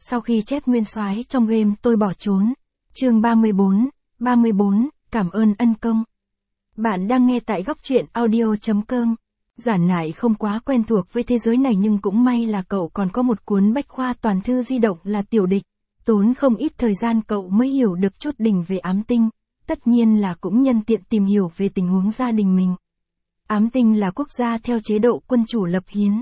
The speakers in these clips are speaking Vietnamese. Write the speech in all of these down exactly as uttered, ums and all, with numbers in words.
Sau khi chép nguyên soái trong game tôi bỏ trốn. Chương ba mươi bốn, ba mươi bốn, cảm ơn ân công. Bạn đang nghe tại góc truyện audio chấm com. Giản Nại không quá quen thuộc với thế giới này nhưng cũng may là cậu còn có một cuốn bách khoa toàn thư di động là Tiểu Địch. Tốn không ít thời gian cậu mới hiểu được chút đỉnh về ám tinh, tất nhiên là cũng nhân tiện tìm hiểu về tình huống gia đình mình. Ám tinh là quốc gia theo chế độ quân chủ lập hiến.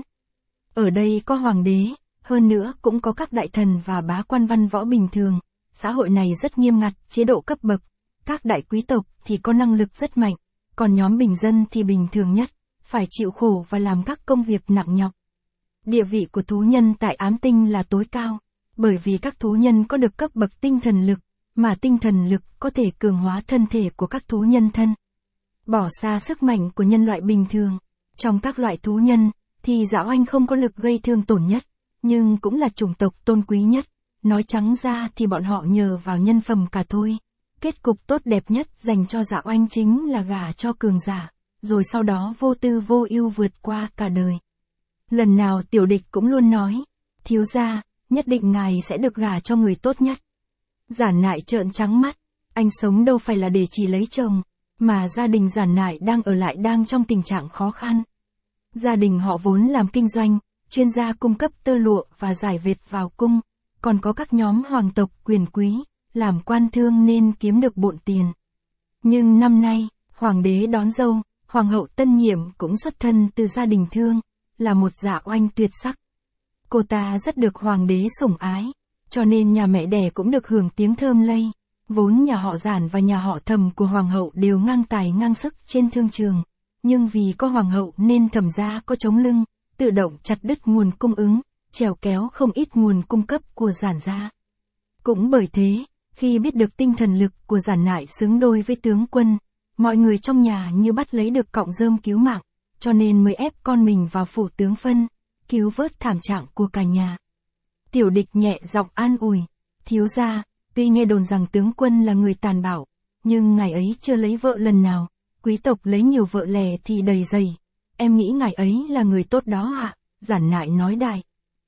Ở đây có hoàng đế, hơn nữa cũng có các đại thần và bá quan văn võ bình thường. Xã hội này rất nghiêm ngặt, chế độ cấp bậc. Các đại quý tộc thì có năng lực rất mạnh, còn nhóm bình dân thì bình thường nhất, phải chịu khổ và làm các công việc nặng nhọc. Địa vị của thú nhân tại ám tinh là tối cao, bởi vì các thú nhân có được cấp bậc tinh thần lực, mà tinh thần lực có thể cường hóa thân thể của các thú nhân thân. Bỏ xa sức mạnh của nhân loại bình thường, trong các loại thú nhân, thì Dã Oanh không có lực gây thương tổn nhất, nhưng cũng là chủng tộc tôn quý nhất. Nói trắng ra thì bọn họ nhờ vào nhân phẩm cả thôi. Kết cục tốt đẹp nhất dành cho Dã Oanh chính là gả cho cường giả, rồi sau đó vô tư vô ưu vượt qua cả đời. Lần nào Tiểu Địch cũng luôn nói, thiếu gia, nhất định ngài sẽ được gả cho người tốt nhất. Giản Nại trợn trắng mắt, anh sống đâu phải là để chỉ lấy chồng, mà gia đình Giản Nại đang ở lại đang trong tình trạng khó khăn. Gia đình họ vốn làm kinh doanh, chuyên gia cung cấp tơ lụa và giải vệt vào cung, còn có các nhóm hoàng tộc quyền quý, làm quan thương nên kiếm được bộn tiền. Nhưng năm nay, hoàng đế đón dâu, hoàng hậu tân nhiệm cũng xuất thân từ gia đình thương, là một Dã Oanh tuyệt sắc. Cô ta rất được hoàng đế sủng ái, cho nên nhà mẹ đẻ cũng được hưởng tiếng thơm lây. Vốn nhà họ Giản và nhà họ Thẩm của hoàng hậu đều ngang tài ngang sức trên thương trường, nhưng vì có hoàng hậu nên Thẩm gia có chống lưng, tự động chặt đứt nguồn cung ứng, trèo kéo không ít nguồn cung cấp của Giản gia. Cũng bởi thế, khi biết được tinh thần lực của Giản Nại xứng đôi với tướng quân, mọi người trong nhà như bắt lấy được cọng rơm cứu mạng, cho nên mới ép con mình vào phủ tướng phân, cứu vớt thảm trạng của cả nhà. Tiểu Địch nhẹ giọng an ủi, thiếu gia, tuy nghe đồn rằng tướng quân là người tàn bạo, nhưng ngài ấy chưa lấy vợ lần nào, quý tộc lấy nhiều vợ lẻ thì đầy dày. Em nghĩ ngài ấy là người tốt đó ạ, à? Giản Nại nói đại.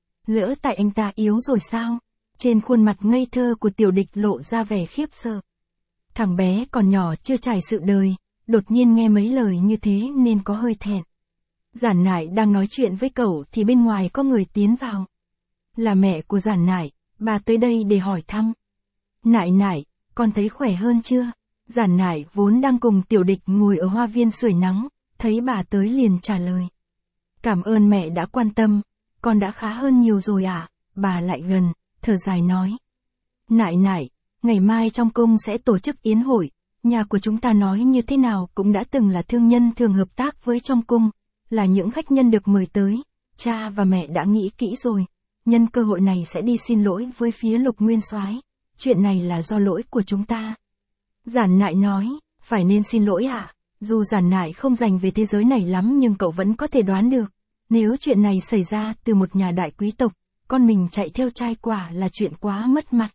Lỡ tại anh ta yếu rồi sao? Trên khuôn mặt ngây thơ của Tiểu Địch lộ ra vẻ khiếp sợ. Thằng bé còn nhỏ chưa trải sự đời, đột nhiên nghe mấy lời như thế nên có hơi thẹn. Giản Nại đang nói chuyện với cậu thì bên ngoài có người tiến vào. Là mẹ của Giản Nại, bà tới đây để hỏi thăm. Nại Nại, con thấy khỏe hơn chưa? Giản Nại vốn đang cùng Tiểu Địch ngồi ở hoa viên sưởi nắng, thấy bà tới liền trả lời. Cảm ơn mẹ đã quan tâm, con đã khá hơn nhiều rồi ạ, à? Bà lại gần, thở dài nói. Nại Nại, ngày mai trong cung sẽ tổ chức yến hội, nhà của chúng ta nói như thế nào cũng đã từng là thương nhân thường hợp tác với trong cung, là những khách nhân được mời tới, cha và mẹ đã nghĩ kỹ rồi, nhân cơ hội này sẽ đi xin lỗi với phía Lục Nguyên soái, chuyện này là do lỗi của chúng ta. Giản Nại nói, phải nên xin lỗi ạ, à? Dù Giản Nại không dành về thế giới này lắm nhưng cậu vẫn có thể đoán được, nếu chuyện này xảy ra từ một nhà đại quý tộc, con mình chạy theo trai quả là chuyện quá mất mặt.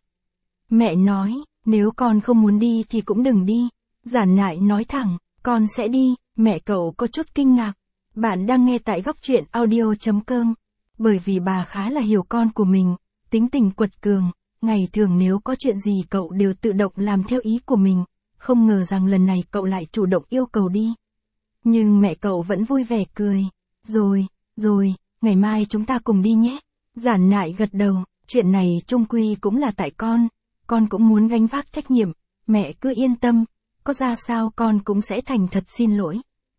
Mẹ nói, nếu con không muốn đi thì cũng đừng đi. Giản Nại nói thẳng, con sẽ đi. Mẹ cậu có chút kinh ngạc. Bạn đang nghe tại góc truyện audio chấm com. Bởi vì bà khá là hiểu con của mình, tính tình quật cường, ngày thường nếu có chuyện gì cậu đều tự động làm theo ý của mình, không ngờ rằng lần này cậu lại chủ động yêu cầu đi. Nhưng mẹ cậu vẫn vui vẻ cười. Rồi, rồi, ngày mai chúng ta cùng đi nhé. Giản Nại gật đầu, chuyện này chung quy cũng là tại con, con cũng muốn gánh vác trách nhiệm, mẹ cứ yên tâm, có ra sao con cũng sẽ thành thật xin lỗi.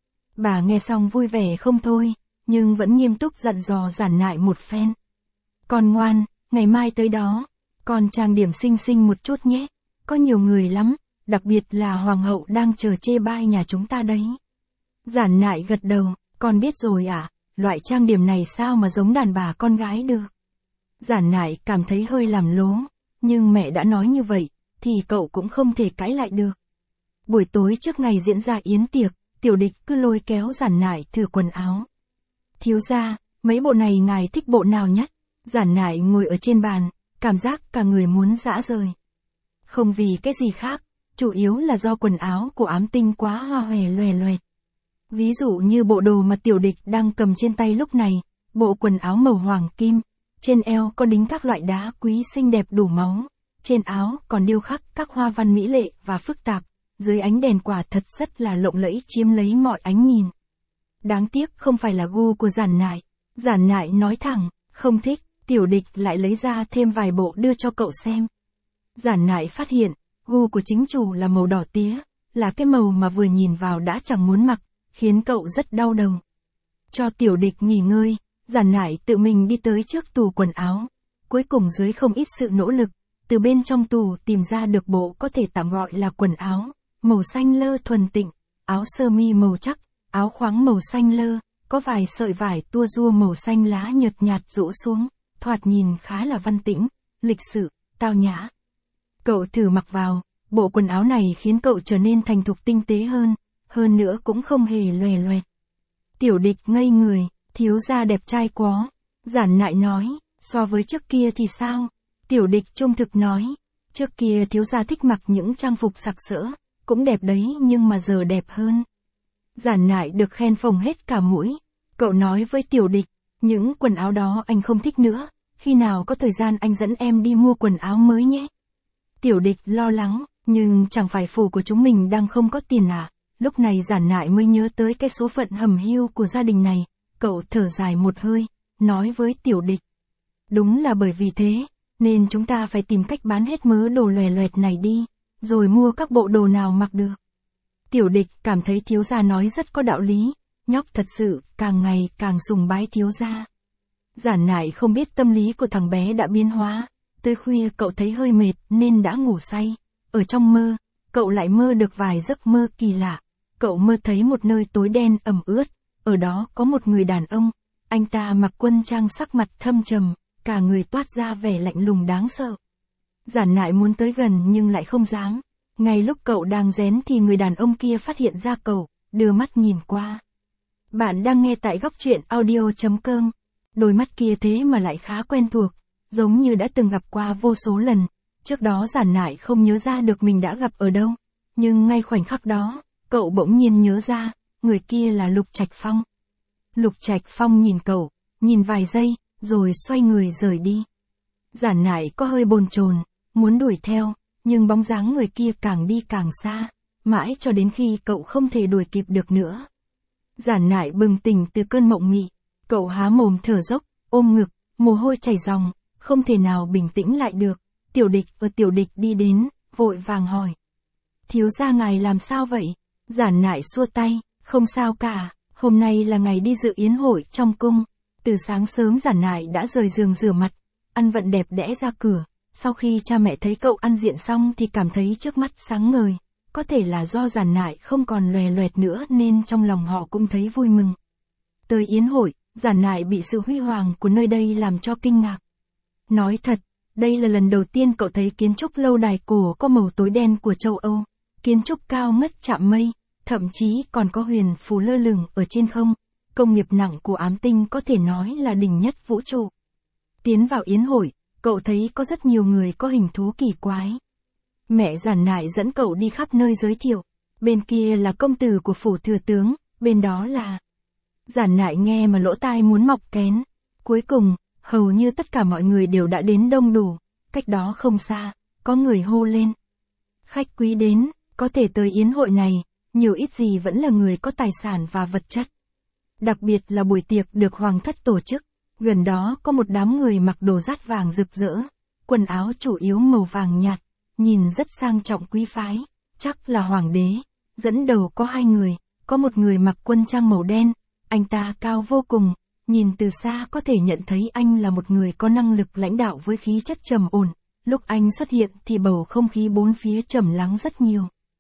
Bà nghe xong vui vẻ không thôi, nhưng vẫn nghiêm túc dặn dò Giản Nại một phen. Con ngoan, ngày mai tới đó, con trang điểm xinh xinh một chút nhé, có nhiều người lắm, đặc biệt là hoàng hậu đang chờ chê bai nhà chúng ta đấy. Giản Nại gật đầu, con biết rồi ạ. À? Loại trang điểm này sao mà giống đàn bà con gái được. Giản Nại cảm thấy hơi làm lố, nhưng mẹ đã nói như vậy, thì cậu cũng không thể cãi lại được. Buổi tối trước ngày diễn ra yến tiệc, Tiểu Địch cứ lôi kéo Giản Nại thử quần áo. Thiếu gia, mấy bộ này ngài thích bộ nào nhất? Giản Nại ngồi ở trên bàn, cảm giác cả người muốn rã rời. Không vì cái gì khác, chủ yếu là do quần áo của ám tinh quá hoa hòe loè loẹt. Ví dụ như bộ đồ mà Tiểu Địch đang cầm trên tay lúc này, bộ quần áo màu hoàng kim, Trên eo có đính các loại đá quý xinh đẹp đủ máu, trên áo còn điêu khắc các hoa văn mỹ lệ và phức tạp, dưới ánh đèn quả thật rất là lộng lẫy chiếm lấy mọi ánh nhìn. Đáng tiếc không phải là gu của Giản Nại. Giản Nại nói thẳng, không thích, Tiểu Địch lại lấy ra thêm vài bộ đưa cho cậu xem. Giản Nại phát hiện, gu của chính chủ là màu đỏ tía, là cái màu mà vừa nhìn vào đã chẳng muốn mặc, khiến cậu rất đau đầu. Cho Tiểu Địch nghỉ ngơi, Giản Nại tự mình đi tới trước tủ quần áo. Cuối cùng dưới không ít sự nỗ lực, từ bên trong tủ tìm ra được bộ có thể tạm gọi là quần áo, màu xanh lơ thuần tịnh, áo sơ mi màu chắc, áo khoáng màu xanh lơ, có vài sợi vải tua rua màu xanh lá nhợt nhạt rũ xuống, thoạt nhìn khá là văn tĩnh, lịch sự, tao nhã. Cậu thử mặc vào, bộ quần áo này khiến cậu trở nên thành thục tinh tế hơn, hơn nữa cũng không hề loè loẹt. Tiểu Địch ngây người, thiếu gia đẹp trai quá. Giản Nại nói, so với trước kia thì sao? Tiểu Địch trung thực nói, trước kia thiếu gia thích mặc những trang phục sặc sỡ, cũng đẹp đấy nhưng mà giờ đẹp hơn. Giản Nại được khen phồng hết cả mũi. Cậu nói với Tiểu Địch, những quần áo đó anh không thích nữa, khi nào có thời gian anh dẫn em đi mua quần áo mới nhé. Tiểu Địch lo lắng, nhưng chẳng phải phủ của chúng mình đang không có tiền à? Lúc này Giản Nại mới nhớ tới cái số phận hầm hiu của gia đình này, cậu thở dài một hơi, nói với Tiểu Địch. Đúng là bởi vì thế, nên chúng ta phải tìm cách bán hết mớ đồ lòe loẹt này đi, rồi mua các bộ đồ nào mặc được. Tiểu Địch cảm thấy thiếu gia nói rất có đạo lý, nhóc thật sự càng ngày càng sùng bái thiếu gia. Giản Nại không biết tâm lý của thằng bé đã biến hóa, tới khuya cậu thấy hơi mệt nên đã ngủ say. Ở trong mơ, cậu lại mơ được vài giấc mơ kỳ lạ. Cậu mơ thấy một nơi tối đen ẩm ướt, ở đó có một người đàn ông, anh ta mặc quân trang sắc mặt thâm trầm, cả người toát ra vẻ lạnh lùng đáng sợ. Giản Nại muốn tới gần nhưng lại không dám. Ngay lúc cậu đang rén thì người đàn ông kia phát hiện ra cậu, đưa mắt nhìn qua. Bạn đang nghe tại góc truyện audio chấm com. Đôi mắt kia thế mà lại khá quen thuộc, giống như đã từng gặp qua vô số lần. Trước đó Giản Nại không nhớ ra được mình đã gặp ở đâu, nhưng ngay khoảnh khắc đó, cậu bỗng nhiên nhớ ra, người kia là Lục Trạch Phong. Lục Trạch Phong nhìn cậu, nhìn vài giây, rồi xoay người rời đi. Giản Nại có hơi bồn chồn, muốn đuổi theo, nhưng bóng dáng người kia càng đi càng xa, mãi cho đến khi cậu không thể đuổi kịp được nữa. Giản Nại bừng tỉnh từ cơn mộng mị, cậu há mồm thở dốc, ôm ngực, mồ hôi chảy ròng, không thể nào bình tĩnh lại được. Tiểu Địch ở Tiểu Địch đi đến, vội vàng hỏi. Thiếu gia ngài làm sao vậy? Giản Nại xua tay, không sao cả, hôm nay là ngày đi dự yến hội trong cung. Từ sáng sớm Giản Nại đã rời giường rửa mặt, ăn vận đẹp đẽ ra cửa. Sau khi cha mẹ thấy cậu ăn diện xong thì cảm thấy trước mắt sáng ngời. Có thể là do Giản Nại không còn loè loẹt nữa nên trong lòng họ cũng thấy vui mừng. Tới yến hội, Giản Nại bị sự huy hoàng của nơi đây làm cho kinh ngạc. Nói thật, đây là lần đầu tiên cậu thấy kiến trúc lâu đài cổ có màu tối đen của châu Âu. Kiến trúc cao ngất chạm mây, thậm chí còn có huyền phù lơ lửng ở trên không. Công nghiệp nặng của Ám Tinh có thể nói là đỉnh nhất vũ trụ. Tiến vào yến hội, cậu thấy có rất nhiều người có hình thú kỳ quái. Mẹ Giản Nại dẫn cậu đi khắp nơi giới thiệu. Bên kia là công tử của phủ thừa tướng, bên đó là... Giản Nại nghe mà lỗ tai muốn mọc kén. Cuối cùng, hầu như tất cả mọi người đều đã đến đông đủ. Cách đó không xa, có người hô lên. Khách quý đến, có thể tới yến hội này, nhiều ít gì vẫn là người có tài sản và vật chất. Đặc biệt là buổi tiệc được hoàng thất tổ chức. Gần đó có một đám người mặc đồ dát vàng rực rỡ, quần áo chủ yếu màu vàng nhạt, nhìn rất sang trọng quý phái, chắc là hoàng đế. Dẫn đầu có hai người, có một người mặc quân trang màu đen, anh ta cao vô cùng, nhìn từ xa có thể nhận thấy anh là một người có năng lực lãnh đạo với khí chất trầm ổn. Lúc anh xuất hiện thì bầu không khí bốn phía trầm lắng rất nhiều.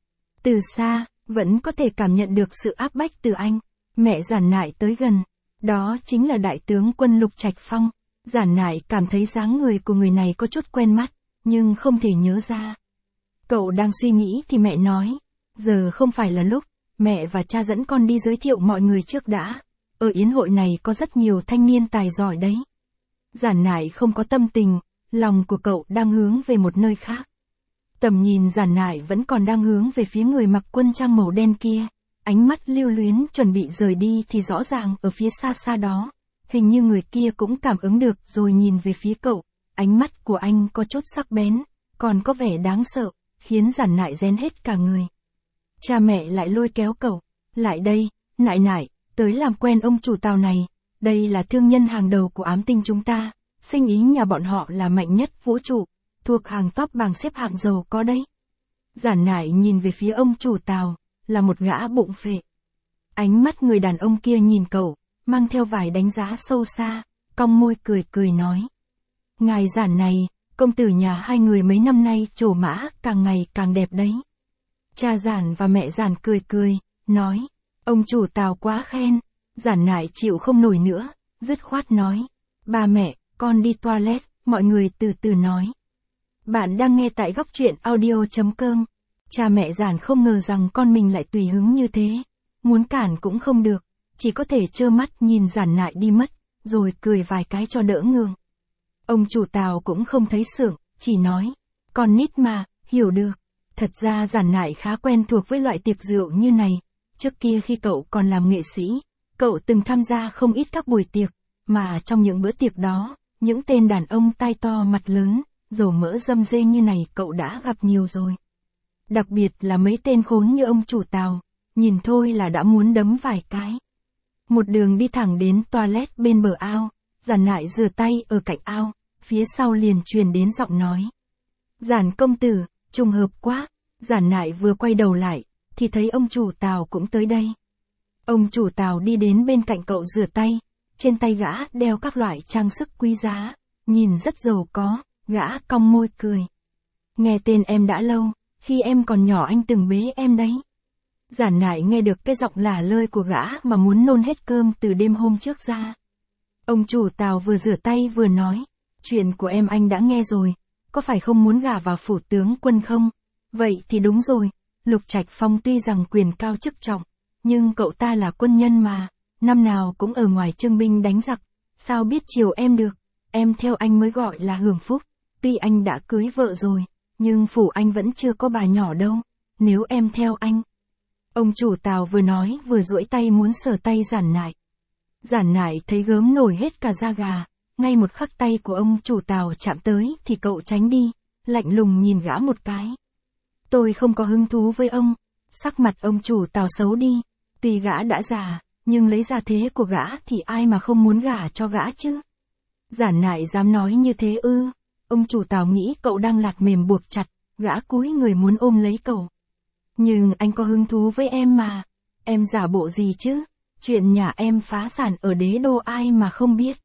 Từ xa, vẫn có thể cảm nhận được sự áp bách từ anh. Mẹ Giản Nại tới gần. Đó chính là đại tướng quân Lục Trạch Phong. Giản Nại cảm thấy dáng người của người này có chút quen mắt, nhưng không thể nhớ ra. Cậu đang suy nghĩ thì mẹ nói, giờ không phải là lúc, mẹ và cha dẫn con đi giới thiệu mọi người trước đã. Ở yến hội này có rất nhiều thanh niên tài giỏi đấy. Giản Nại không có tâm tình, lòng của cậu đang hướng về một nơi khác. Tầm nhìn Giản Nại vẫn còn đang hướng về phía người mặc quân trang màu đen kia. Ánh mắt lưu luyến chuẩn bị rời đi thì rõ ràng ở phía xa xa đó, Hình như người kia cũng cảm ứng được rồi nhìn về phía cậu, ánh mắt của anh có chút sắc bén, còn có vẻ đáng sợ, khiến Giản Nại rén hết cả người. Cha mẹ lại lôi kéo cậu, lại đây, Nại Nại, tới làm quen ông chủ Tào này, đây là thương nhân hàng đầu của ám tinh chúng ta, sinh ý nhà bọn họ là mạnh nhất vũ trụ, thuộc hàng top bảng xếp hạng giàu có đấy. Giản Nại nhìn về phía ông chủ Tào, là một gã bụng phệ. Ánh mắt người đàn ông kia nhìn cậu, mang theo vài đánh giá sâu xa, cong môi cười cười nói. Ngài Giản này, công tử nhà hai người mấy năm nay trổ mã càng ngày càng đẹp đấy. Cha Giản và mẹ Giản cười cười, nói, ông chủ Tào quá khen. Giản Nại chịu không nổi nữa, dứt khoát nói, ba mẹ, con đi toilet, mọi người từ từ nói. Bạn đang nghe tại góc truyện audio chấm com. Cha mẹ Giản không ngờ rằng con mình lại tùy hứng như thế, muốn cản cũng không được, chỉ có thể trơ mắt nhìn Giản Nại đi mất, rồi cười vài cái cho đỡ ngượng. Ông chủ Tào cũng không thấy sượng, chỉ nói, con nít mà, hiểu được. Thật ra Giản Nại khá quen thuộc với loại tiệc rượu như này, trước kia khi cậu còn làm nghệ sĩ, cậu từng tham gia không ít các buổi tiệc, mà trong những bữa tiệc đó, những tên đàn ông tai to mặt lớn, dầu mỡ dâm dê như này cậu đã gặp nhiều rồi. Đặc biệt là mấy tên khốn như ông chủ Tào, nhìn thôi là đã muốn đấm vài cái. Một đường đi thẳng đến toilet bên bờ ao, Giản Nại rửa tay ở cạnh ao, phía sau liền truyền đến giọng nói. Giản công tử, trùng hợp quá. Giản Nại vừa quay đầu lại, thì thấy ông chủ Tào cũng tới đây. Ông chủ Tào đi đến bên cạnh cậu rửa tay, trên tay gã đeo các loại trang sức quý giá, nhìn rất giàu có, gã cong môi cười. Nghe tên em đã lâu, khi em còn nhỏ anh từng bế em đấy. Giản Nại nghe được cái giọng lả lơi của gã mà muốn nôn hết cơm từ đêm hôm trước ra. Ông chủ Tào vừa rửa tay vừa nói, chuyện của em anh đã nghe rồi, có phải không muốn gả vào phủ tướng quân không? Vậy thì đúng rồi, Lục Trạch Phong tuy rằng quyền cao chức trọng, nhưng cậu ta là quân nhân mà, năm nào cũng ở ngoài trương binh đánh giặc, sao biết chiều em được, em theo anh mới gọi là hưởng phúc, tuy anh đã cưới vợ rồi, nhưng phủ anh vẫn chưa có bà nhỏ đâu, nếu em theo anh. Ông chủ Tào vừa nói vừa duỗi tay muốn sờ tay Giản Nại. Giản Nại thấy gớm nổi hết cả da gà, ngay một khắc tay của ông chủ Tào chạm tới thì cậu tránh đi, lạnh lùng nhìn gã một cái. Tôi không có hứng thú với ông. Sắc mặt ông chủ Tào xấu đi, tuy gã đã già, nhưng lấy gia thế của gã thì ai mà không muốn gả cho gã chứ. Giản Nại dám nói như thế ư? Ông chủ Tào nghĩ cậu đang lạt mềm buộc chặt, gã cúi người muốn ôm lấy cậu. Nhưng anh có hứng thú với em mà, em giả bộ gì chứ? Chuyện nhà em phá sản ở đế đô ai mà không biết.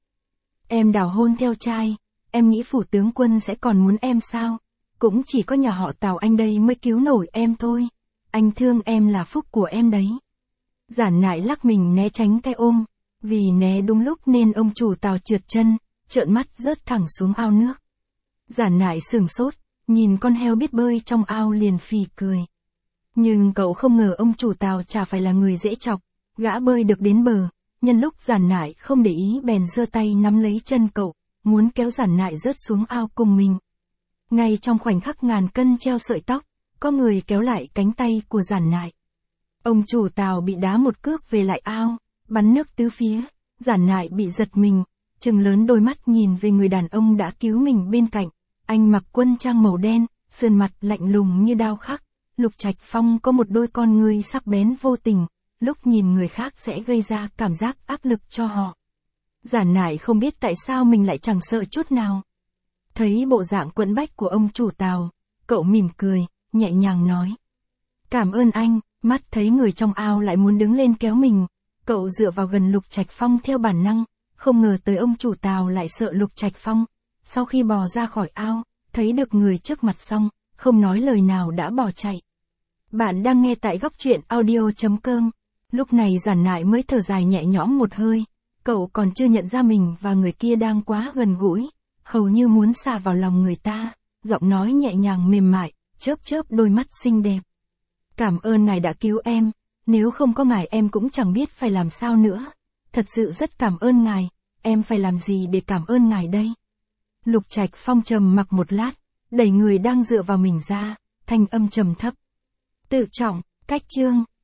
Em đào hôn theo trai, em nghĩ phủ tướng quân sẽ còn muốn em sao? Cũng chỉ có nhà họ Tào anh đây mới cứu nổi em thôi. Anh thương em là phúc của em đấy. Giản Nại lắc mình né tránh cái ôm, vì né đúng lúc nên ông chủ Tào trượt chân, trợn mắt rớt thẳng xuống ao nước. Giản Nại sửng sốt, nhìn con heo biết bơi trong ao liền phì cười. Nhưng cậu không ngờ ông chủ Tào chả phải là người dễ chọc, gã bơi được đến bờ, nhân lúc Giản Nại không để ý bèn giơ tay nắm lấy chân cậu, muốn kéo Giản Nại rớt xuống ao cùng mình. Ngay trong khoảnh khắc ngàn cân treo sợi tóc, có người kéo lại cánh tay của Giản Nại. Ông chủ Tào bị đá một cước về lại ao, bắn nước tứ phía, Giản Nại bị giật mình, trừng lớn đôi mắt nhìn về người đàn ông đã cứu mình bên cạnh. Anh mặc quân trang màu đen, sườn mặt lạnh lùng như đao khắc. Lục Trạch Phong có một đôi con ngươi sắc bén vô tình, lúc nhìn người khác sẽ gây ra cảm giác áp lực cho họ. Giản Nại không biết tại sao mình lại chẳng sợ chút nào. Thấy bộ dạng quẫn bách của ông chủ Tào, cậu mỉm cười, nhẹ nhàng nói. Cảm ơn anh. Mắt thấy người trong ao lại muốn đứng lên kéo mình, cậu dựa vào gần Lục Trạch Phong theo bản năng, không ngờ tới ông chủ Tào lại sợ Lục Trạch Phong. Sau khi bò ra khỏi ao, thấy được người trước mặt xong, không nói lời nào đã bỏ chạy. Bạn đang nghe tại góc truyện audio chấm com. Lúc này Giản Nại mới thở dài nhẹ nhõm một hơi, cậu còn chưa nhận ra mình và người kia đang quá gần gũi, hầu như muốn xà vào lòng người ta, giọng nói nhẹ nhàng mềm mại, chớp chớp đôi mắt xinh đẹp. Cảm ơn ngài đã cứu em, nếu không có ngài em cũng chẳng biết phải làm sao nữa. Thật sự rất cảm ơn ngài, em phải làm gì để cảm ơn ngài đây? Lục Trạch Phong trầm mặc một lát, đẩy người đang dựa vào mình ra, thanh âm trầm thấp. Tự trọng, cách chương.